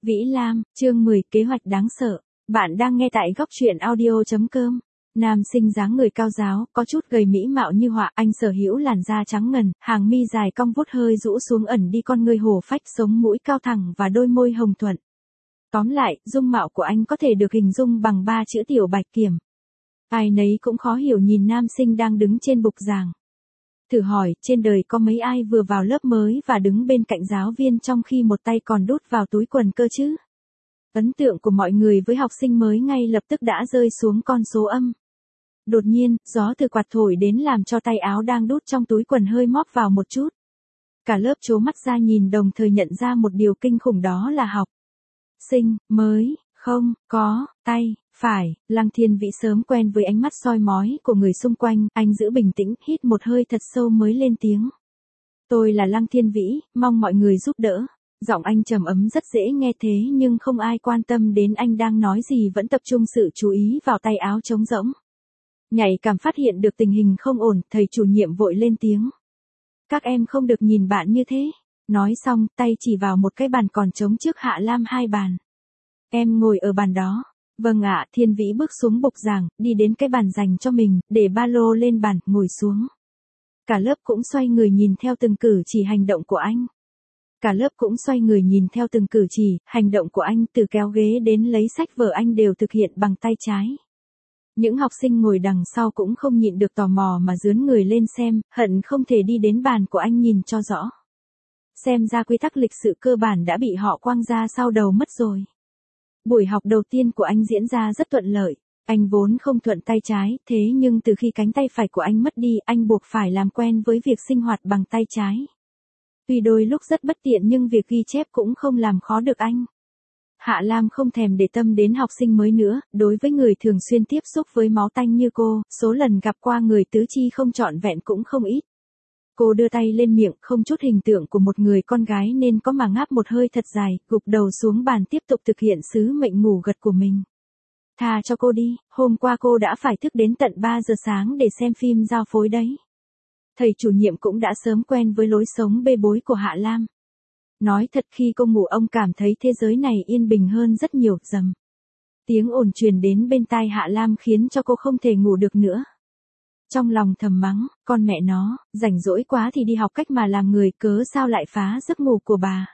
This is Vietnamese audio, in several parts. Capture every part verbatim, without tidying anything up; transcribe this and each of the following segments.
Vĩ Lam, chương mười, kế hoạch đáng sợ. Bạn đang nghe tại góc truyện audio chấm com. Nam sinh dáng người cao giáo, có chút gầy mỹ mạo như họa, anh sở hữu làn da trắng ngần, hàng mi dài cong vút hơi rũ xuống ẩn đi con người hổ phách, sống mũi cao thẳng và đôi môi hồng thuận. Tóm lại, dung mạo của anh có thể được hình dung bằng ba chữ tiểu bạch kiểm. Ai nấy cũng khó hiểu nhìn nam sinh đang đứng trên bục giảng. Thử hỏi, trên đời có mấy ai vừa vào lớp mới và đứng bên cạnh giáo viên trong khi một tay còn đút vào túi quần cơ chứ? Ấn tượng của mọi người với học sinh mới ngay lập tức đã rơi xuống con số âm. Đột nhiên, gió từ quạt thổi đến làm cho tay áo đang đút trong túi quần hơi móp vào một chút. Cả lớp trố mắt ra nhìn đồng thời nhận ra một điều kinh khủng, đó là học sinh mới không có tay phải. Lăng Thiên Vĩ sớm quen với ánh mắt soi mói của người xung quanh, anh giữ bình tĩnh, hít một hơi thật sâu mới lên tiếng. Tôi là Lăng Thiên Vĩ, mong mọi người giúp đỡ. Giọng anh trầm ấm rất dễ nghe thế nhưng không ai quan tâm đến anh đang nói gì, vẫn tập trung sự chú ý vào tay áo trống rỗng. Nhạy cảm phát hiện được tình hình không ổn, thầy chủ nhiệm vội lên tiếng. Các em không được nhìn bạn như thế. Nói xong, tay chỉ vào một cái bàn còn trống trước Hạ Lam hai bàn. Em ngồi ở bàn đó. Vâng ạ. Thiên Vĩ bước xuống bục giảng, đi đến cái bàn dành cho mình, để ba lô lên bàn, ngồi xuống. Cả lớp cũng xoay người nhìn theo từng cử chỉ hành động của anh. Cả lớp cũng xoay người nhìn theo từng cử chỉ, hành động của anh, từ kéo ghế đến lấy sách vở anh đều thực hiện bằng tay trái. Những học sinh ngồi đằng sau cũng không nhịn được tò mò mà dướn người lên xem, hận không thể đi đến bàn của anh nhìn cho rõ. Xem ra quy tắc lịch sự cơ bản đã bị họ quăng ra sau đầu mất rồi. Buổi học đầu tiên của anh diễn ra rất thuận lợi. Anh vốn không thuận tay trái, thế nhưng từ khi cánh tay phải của anh mất đi, anh buộc phải làm quen với việc sinh hoạt bằng tay trái. Tuy đôi lúc rất bất tiện nhưng việc ghi chép cũng không làm khó được anh. Hạ Lam không thèm để tâm đến học sinh mới nữa, đối với người thường xuyên tiếp xúc với máu tanh như cô, số lần gặp qua người tứ chi không trọn vẹn cũng không ít. Cô đưa tay lên miệng, không chút hình tượng của một người con gái nên có mà ngáp một hơi thật dài, gục đầu xuống bàn tiếp tục thực hiện sứ mệnh ngủ gật của mình. Tha cho cô đi, hôm qua cô đã phải thức đến tận ba giờ sáng để xem phim giao phối đấy. Thầy chủ nhiệm cũng đã sớm quen với lối sống bê bối của Hạ Lam. Nói thật, khi cô ngủ ông cảm thấy thế giới này yên bình hơn rất nhiều. Rầm. Tiếng ồn truyền đến bên tai Hạ Lam khiến cho cô không thể ngủ được nữa. Trong lòng thầm mắng, con mẹ nó, rảnh rỗi quá thì đi học cách mà làm người, cớ sao lại phá giấc ngủ của bà.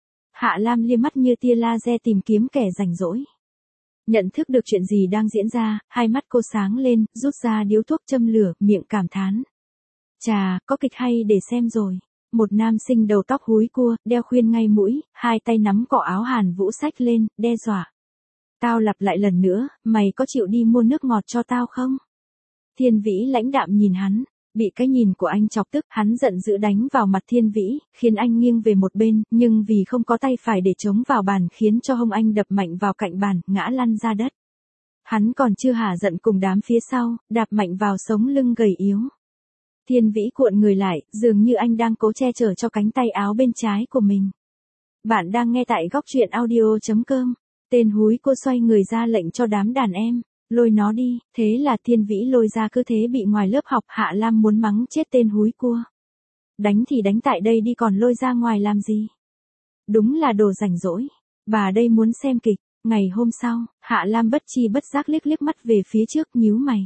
Hạ Lam liếc mắt như tia laser tìm kiếm kẻ rảnh rỗi. Nhận thức được chuyện gì đang diễn ra, hai mắt cô sáng lên, rút ra điếu thuốc châm lửa, miệng cảm thán. Chà, có kịch hay để xem rồi. Một nam sinh đầu tóc húi cua, đeo khuyên ngay mũi, hai tay nắm cọ áo Hàn Vũ xách lên, đe dọa. Tao lặp lại lần nữa, mày có chịu đi mua nước ngọt cho tao không? Thiên Vĩ lãnh đạm nhìn hắn, bị cái nhìn của anh chọc tức, hắn giận dữ đánh vào mặt Thiên Vĩ, khiến anh nghiêng về một bên, nhưng vì không có tay phải để chống vào bàn khiến cho hông anh đập mạnh vào cạnh bàn, ngã lăn ra đất. Hắn còn chưa hả giận cùng đám phía sau, đạp mạnh vào sống lưng gầy yếu. Thiên Vĩ cuộn người lại, dường như anh đang cố che chở cho cánh tay áo bên trái của mình. Bạn đang nghe tại góc truyện audio chấm com. Tên húi cô xoay người ra lệnh cho đám đàn em, lôi nó đi. Thế là Thiên Vĩ lôi ra, cứ thế bị ngoài lớp học. Hạ Lam muốn mắng chết tên húi cua. Đánh thì đánh tại đây đi, còn lôi ra ngoài làm gì? Đúng là đồ rảnh rỗi. Bà đây muốn xem kịch. Ngày hôm sau, Hạ Lam bất chi bất giác liếc liếc mắt về phía trước, nhíu mày.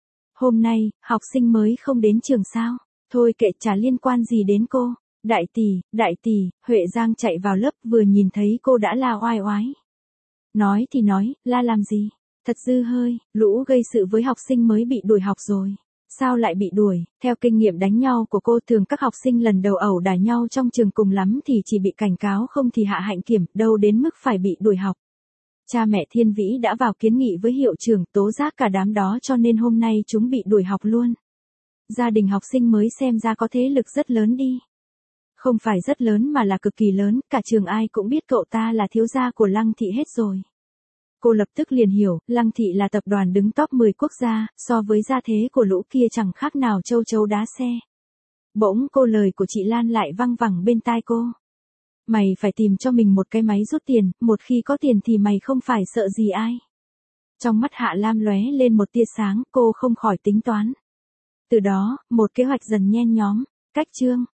Hôm nay, học sinh mới không đến trường sao? Thôi kệ, chả liên quan gì đến cô. Đại tỷ, đại tỷ, Huệ Giang chạy vào lớp, vừa nhìn thấy cô đã la oai oái. Nói thì nói, la làm gì? Thật dư hơi, lũ gây sự với học sinh mới bị đuổi học rồi. Sao lại bị đuổi? Theo kinh nghiệm đánh nhau của cô, thường các học sinh lần đầu ẩu đả nhau trong trường cùng lắm thì chỉ bị cảnh cáo, không thì hạ hạnh kiểm, đâu đến mức phải bị đuổi học. Cha mẹ Thiên Vĩ đã vào kiến nghị với hiệu trưởng, tố giác cả đám đó, cho nên hôm nay chúng bị đuổi học luôn. Gia đình học sinh mới xem ra có thế lực rất lớn đi. Không phải rất lớn mà là cực kỳ lớn, cả trường ai cũng biết cậu ta là thiếu gia của Lăng Thị hết rồi. Cô lập tức liền hiểu, Lăng Thị là tập đoàn đứng top mười quốc gia, so với gia thế của lũ kia chẳng khác nào châu chấu đá xe. Bỗng cô lời của chị Lan lại văng vẳng bên tai cô. Mày phải tìm cho mình một cái máy rút tiền, một khi có tiền thì mày không phải sợ gì ai. Trong mắt Hạ Lam lóe lên một tia sáng, cô không khỏi tính toán. Từ đó, một kế hoạch dần nhen nhóm. Cách chương,